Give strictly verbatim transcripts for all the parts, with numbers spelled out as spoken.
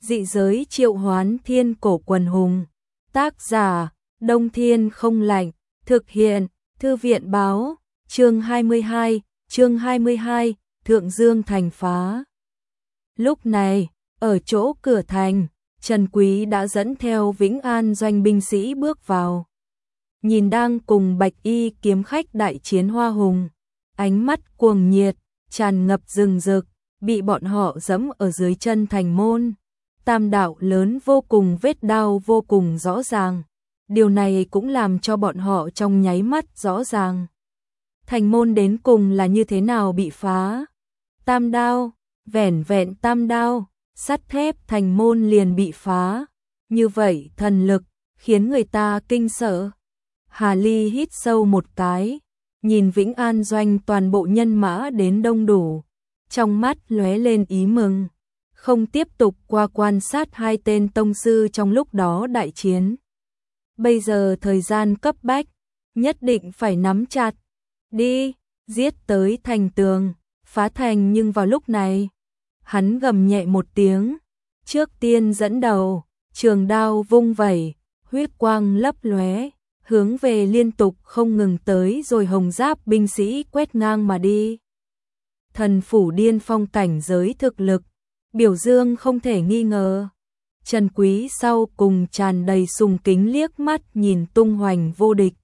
Dị giới triệu hoán thiên cổ quần hùng. Tác giả, Đông Thiên không lạnh. Thực hiện, Thư viện báo. Chương hai mươi hai, chương hai mươi hai, Thượng Dương thành phá. Lúc này, ở chỗ cửa thành, Trần Quý đã dẫn theo Vĩnh An doanh binh sĩ bước vào. Nhìn đang cùng Bạch Y kiếm khách đại chiến Hoa Hùng, ánh mắt cuồng nhiệt, tràn ngập rừng rực, bị bọn họ giẫm ở dưới chân thành môn. Tam đạo lớn vô cùng, vết đao vô cùng rõ ràng. Điều này cũng làm cho bọn họ trong nháy mắt rõ ràng. Thành môn đến cùng là như thế nào bị phá. Tam đao, vẻn vẹn tam đao, sắt thép thành môn liền bị phá. Như vậy thần lực, khiến người ta kinh sợ. Hà Ly hít sâu một cái, nhìn Vĩnh An doanh toàn bộ nhân mã đến đông đủ. Trong mắt lóe lên ý mừng, không tiếp tục qua quan sát hai tên tông sư trong lúc đó đại chiến. Bây giờ thời gian cấp bách, nhất định phải nắm chặt. Đi, giết tới thành tường, phá thành. Nhưng vào lúc này, hắn gầm nhẹ một tiếng, trước tiên dẫn đầu, trường đao vung vẩy, huyết quang lấp lóe, hướng về liên tục không ngừng tới rồi hồng giáp binh sĩ quét ngang mà đi. Thần phủ điên phong cảnh giới thực lực, biểu dương không thể nghi ngờ. Trần Quý sau cùng tràn đầy sùng kính liếc mắt nhìn tung hoành vô địch.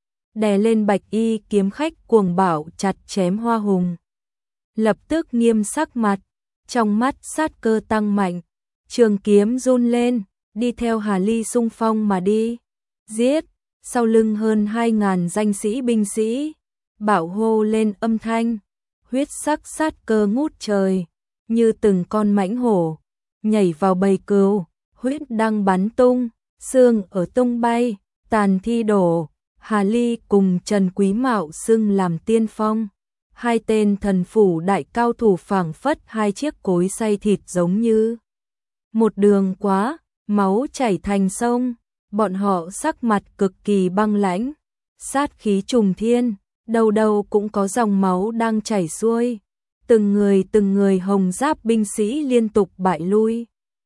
Đè lên Bạch Y kiếm khách cuồng bạo chặt chém Hoa Hùng. Lập tức nghiêm sắc mặt, trong mắt sát cơ tăng mạnh, trường kiếm run lên, đi theo Hà Ly xung phong mà đi. Giết, sau lưng hơn hai ngàn danh sĩ binh sĩ, bảo hô lên âm thanh, huyết sắc sát cơ ngút trời, như từng con mãnh hổ, nhảy vào bầy cừu, huyết đang bắn tung, xương ở tung bay, tàn thi đổ. Hà Ly cùng Trần Quý mạo xưng làm tiên phong, hai tên thần phủ đại cao thủ phảng phất hai chiếc cối xay thịt giống như một đường quá, máu chảy thành sông. Bọn họ sắc mặt cực kỳ băng lãnh, sát khí trùng thiên, đầu đầu cũng có dòng máu đang chảy xuôi. Từng người từng người hồng giáp binh sĩ liên tục bại lui,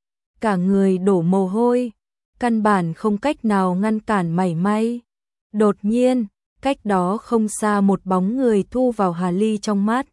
cả người đổ mồ hôi, căn bản không cách nào ngăn cản mảy may. Đột nhiên, cách đó không xa một bóng người thu vào Hà Ly trong mắt.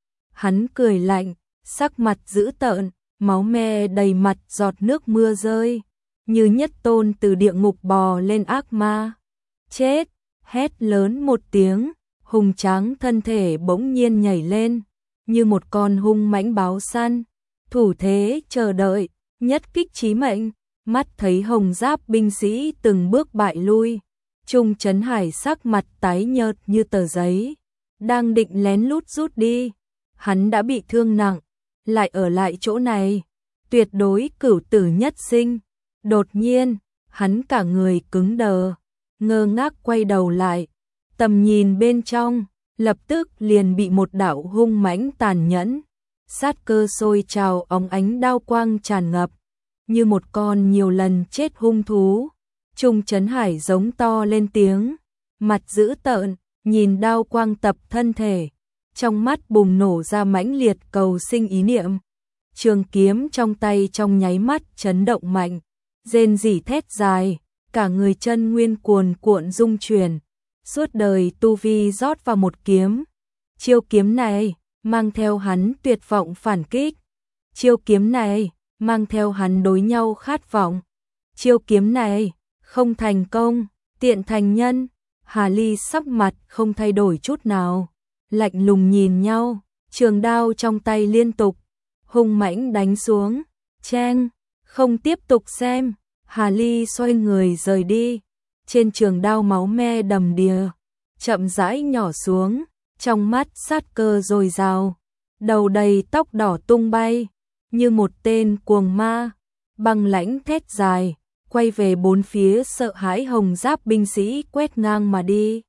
Hắn cười lạnh, sắc mặt dữ tợn, máu me đầy mặt, giọt nước mưa rơi, như nhất tôn từ địa ngục bò lên ác ma. Chết, hét lớn một tiếng, hùng tráng thân thể bỗng nhiên nhảy lên, như một con hung mãnh báo săn, thủ thế chờ đợi, nhất kích chí mệnh. Mắt thấy hồng giáp binh sĩ từng bước bại lui, Trung Trấn Hải sắc mặt tái nhợt như tờ giấy, đang định lén lút rút đi. Hắn đã bị thương nặng, lại ở lại chỗ này, tuyệt đối cửu tử nhất sinh. Đột nhiên, hắn cả người cứng đờ, ngơ ngác quay đầu lại, tầm nhìn bên trong, lập tức liền bị một đạo hung mãnh tàn nhẫn, sát cơ sôi trào, óng ánh đao quang tràn ngập, như một con nhiều lần chết hung thú. Trung Trấn Hải giống to lên tiếng, mặt dữ tợn, nhìn đao quang tập thân thể, trong mắt bùng nổ ra mãnh liệt cầu sinh ý niệm. Trường kiếm trong tay trong nháy mắt chấn động mạnh, rên rỉ thét dài, cả người chân nguyên cuồn cuộn rung chuyển, suốt đời tu vi rót vào một kiếm. Chiêu kiếm này mang theo hắn tuyệt vọng phản kích, chiêu kiếm này mang theo hắn đối nhau khát vọng, chiêu kiếm này không thành công, tiện thành nhân. Hà Ly sắc mặt không thay đổi chút nào, lạnh lùng nhìn nhau, trường đao trong tay liên tục hung mãnh đánh xuống. Cheng, không tiếp tục xem, Hà Ly xoay người rời đi. Trên trường đao máu me đầm đìa, chậm rãi nhỏ xuống, trong mắt sát cơ dồi dào, đầu đầy tóc đỏ tung bay, như một tên cuồng ma, băng lãnh thét dài, quay về bốn phía sợ hãi hồng giáp binh sĩ quét ngang mà đi.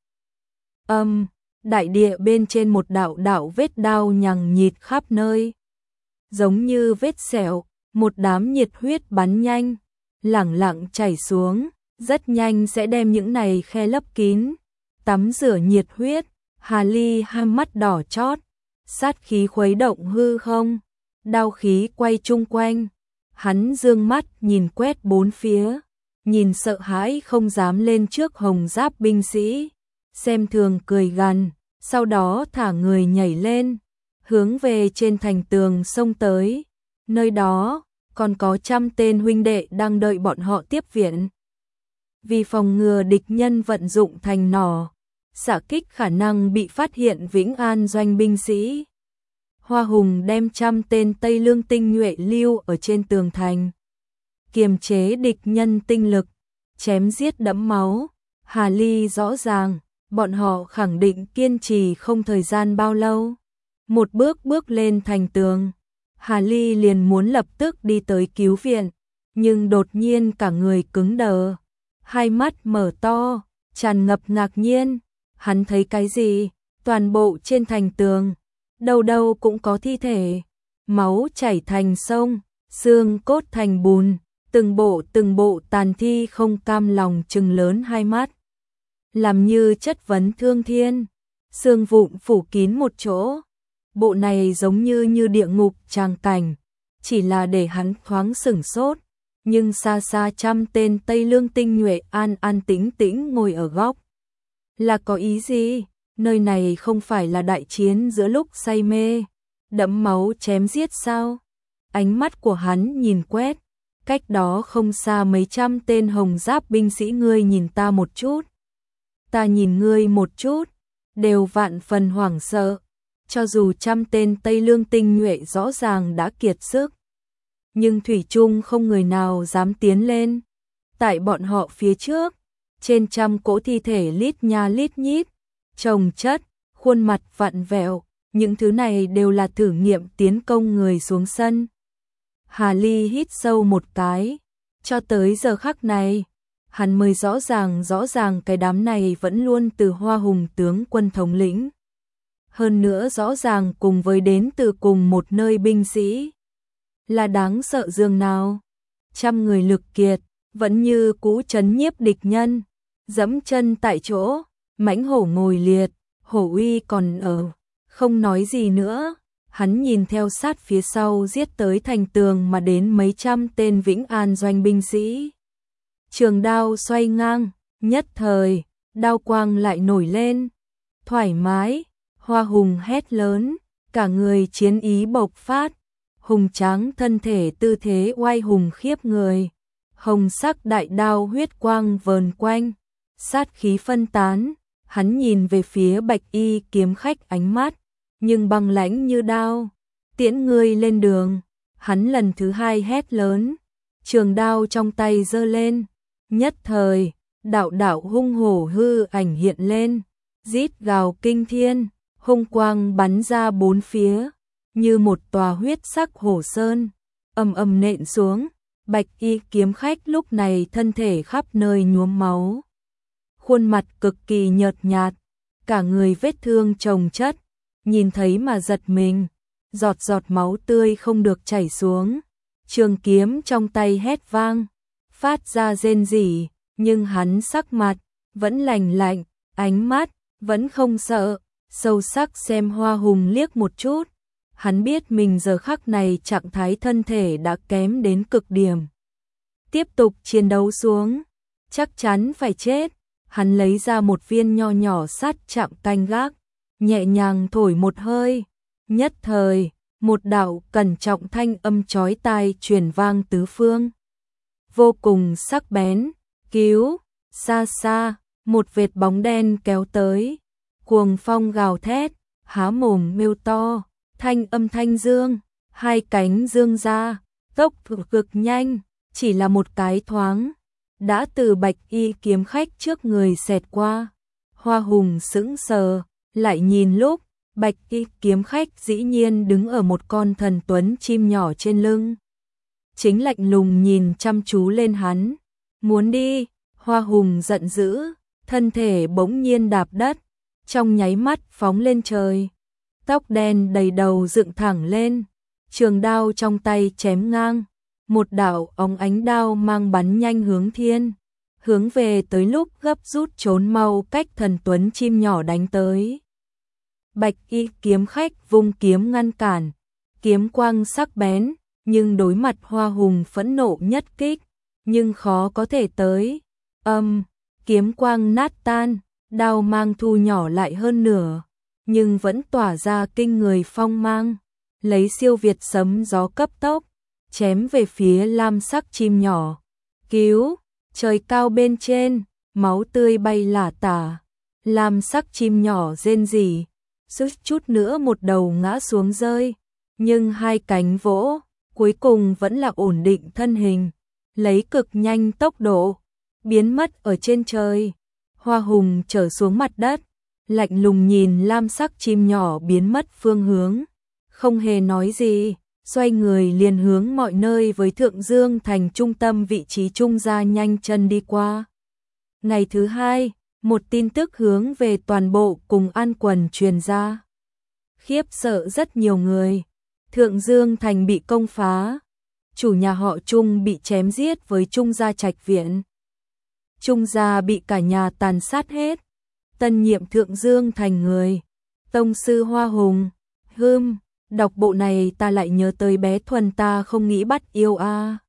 Âm, đại địa bên trên một đạo đạo vết đao nhằng nhịt khắp nơi, giống như vết sẹo, một đám nhiệt huyết bắn nhanh, lẳng lặng chảy xuống, rất nhanh sẽ đem những này khe lấp kín. Tắm rửa nhiệt huyết, Hà Ly hai mắt đỏ chót, sát khí khuấy động hư không, đao khí quay chung quanh. Hắn dương mắt nhìn quét bốn phía, nhìn sợ hãi không dám lên trước hồng giáp binh sĩ, xem thường cười gằn, sau đó thả người nhảy lên, hướng về trên thành tường xông tới, nơi đó còn có trăm tên huynh đệ đang đợi bọn họ tiếp viện. Vì phòng ngừa địch nhân vận dụng thành nỏ, xạ kích khả năng bị phát hiện Vĩnh An doanh binh sĩ, Hoa Hùng đem trăm tên Tây Lương tinh nhuệ lưu ở trên tường thành, kiềm chế địch nhân tinh lực, chém giết đẫm máu. Hà Ly rõ ràng, bọn họ khẳng định kiên trì không thời gian bao lâu. Một bước bước lên thành tường, Hà Ly liền muốn lập tức đi tới cứu viện, nhưng đột nhiên cả người cứng đờ, hai mắt mở to, tràn ngập ngạc nhiên. Hắn thấy cái gì? Toàn bộ trên thành tường, đâu đâu cũng có thi thể, máu chảy thành sông, xương cốt thành bùn, từng bộ từng bộ tàn thi không cam lòng trừng lớn hai mắt, làm như chất vấn thương thiên, xương vụn phủ kín một chỗ. Bộ này giống như như địa ngục tràng cảnh, chỉ là để hắn thoáng sửng sốt, nhưng xa xa trăm tên Tây Lương tinh nhuệ an an tĩnh tĩnh ngồi ở góc. Là có ý gì? Nơi này không phải là đại chiến giữa lúc say mê, đẫm máu chém giết sao? Ánh mắt của hắn nhìn quét, cách đó không xa mấy trăm tên hồng giáp binh sĩ, ngươi nhìn ta một chút, ta nhìn ngươi một chút, đều vạn phần hoảng sợ. Cho dù trăm tên Tây Lương tinh nhuệ rõ ràng đã kiệt sức, nhưng thủy chung không người nào dám tiến lên. Tại bọn họ phía trước, trên trăm cỗ thi thể lít nha lít nhít, chồng chất, khuôn mặt vặn vẹo, những thứ này đều là thử nghiệm tiến công người xuống sân. Hà Ly hít sâu một cái, cho tới giờ khắc này, hắn mới rõ ràng rõ ràng cái đám này vẫn luôn từ Hoa Hùng tướng quân thống lĩnh. Hơn nữa rõ ràng cùng với đến từ cùng một nơi binh sĩ, là đáng sợ dường nào. Trăm người lực kiệt, vẫn như cũ trấn nhiếp địch nhân, dẫm chân tại chỗ, mãnh hổ ngồi liệt, hổ uy còn ở, không nói gì nữa. Hắn nhìn theo sát phía sau giết tới thành tường mà đến mấy trăm tên Vĩnh An doanh binh sĩ. Trường đao xoay ngang, nhất thời, đao quang lại nổi lên, thoải mái. Hoa Hùng hét lớn, cả người chiến ý bộc phát, hùng tráng thân thể tư thế oai hùng khiếp người, hồng sắc đại đao huyết quang vờn quanh, sát khí phân tán. Hắn nhìn về phía Bạch Y kiếm khách, ánh mắt nhưng băng lãnh như đao. Tiễn ngươi lên đường. Hắn lần thứ hai hét lớn, trường đao trong tay giơ lên, nhất thời đạo đạo hung hổ hư ảnh hiện lên, rít gào kinh thiên, hung quang bắn ra bốn phía, như một tòa huyết sắc hổ sơn, ầm ầm nện xuống. Bạch Y kiếm khách lúc này thân thể khắp nơi nhuốm máu, khuôn mặt cực kỳ nhợt nhạt, cả người vết thương chồng chất, nhìn thấy mà giật mình, giọt giọt máu tươi không được chảy xuống. Trường kiếm trong tay hét vang, phát ra rên rỉ, nhưng hắn sắc mặt vẫn lành lạnh, ánh mắt vẫn không sợ, sâu sắc xem Hoa Hùng liếc một chút. Hắn biết mình giờ khắc này trạng thái thân thể đã kém đến cực điểm, tiếp tục chiến đấu xuống chắc chắn phải chết. Hắn lấy ra một viên nho nhỏ sát chạm canh gác, nhẹ nhàng thổi một hơi, nhất thời một đạo cẩn trọng thanh âm chói tai truyền vang tứ phương, vô cùng sắc bén. Cứu! Xa xa, một vệt bóng đen kéo tới, cuồng phong gào thét, há mồm mêu to, thanh âm thanh dương, hai cánh dương ra, tốc độ cực nhanh, chỉ là một cái thoáng, đã từ Bạch Y kiếm khách trước người xẹt qua. Hoa Hùng sững sờ, lại nhìn lúc, Bạch Y kiếm khách dĩ nhiên đứng ở một con thần tuấn chim nhỏ trên lưng, chính lạnh lùng nhìn chăm chú lên hắn. Muốn đi? Hoa Hùng giận dữ, thân thể bỗng nhiên đạp đất, trong nháy mắt phóng lên trời, tóc đen đầy đầu dựng thẳng lên, trường đao trong tay chém ngang, một đạo óng ánh đao mang bắn nhanh hướng thiên, hướng về tới lúc gấp rút trốn mau cách thần tuấn chim nhỏ đánh tới. Bạch Y kiếm khách vung kiếm ngăn cản, kiếm quang sắc bén, nhưng đối mặt Hoa Hùng phẫn nộ nhất kích, nhưng khó có thể tới. Âm, kiếm quang nát tan, đao mang thu nhỏ lại hơn nửa, nhưng vẫn tỏa ra kinh người phong mang, lấy siêu việt sấm gió cấp tốc, chém về phía lam sắc chim nhỏ. Cứu, trời cao bên trên, máu tươi bay lả tả, lam sắc chim nhỏ rên rỉ, suýt chút nữa một đầu ngã xuống rơi, nhưng hai cánh vỗ, cuối cùng vẫn là ổn định thân hình, lấy cực nhanh tốc độ, biến mất ở trên trời. Hoa Hùng trở xuống mặt đất, lạnh lùng nhìn lam sắc chim nhỏ biến mất phương hướng, không hề nói gì, xoay người liền hướng mọi nơi với Thượng Dương thành trung tâm vị trí trung gia nhanh chân đi qua. Ngày thứ hai, một tin tức hướng về toàn bộ cùng An quần truyền ra. Khiếp sợ rất nhiều người, Thượng Dương thành bị công phá, chủ nhà họ Trung bị chém giết với Trung gia trạch viện. Trung gia bị cả nhà tàn sát hết, tân nhiệm Thượng Dương thành người, tông sư Hoa Hùng. Hưm, đọc bộ này ta lại nhớ tới bé Thuần ta không nghĩ bắt yêu a. À.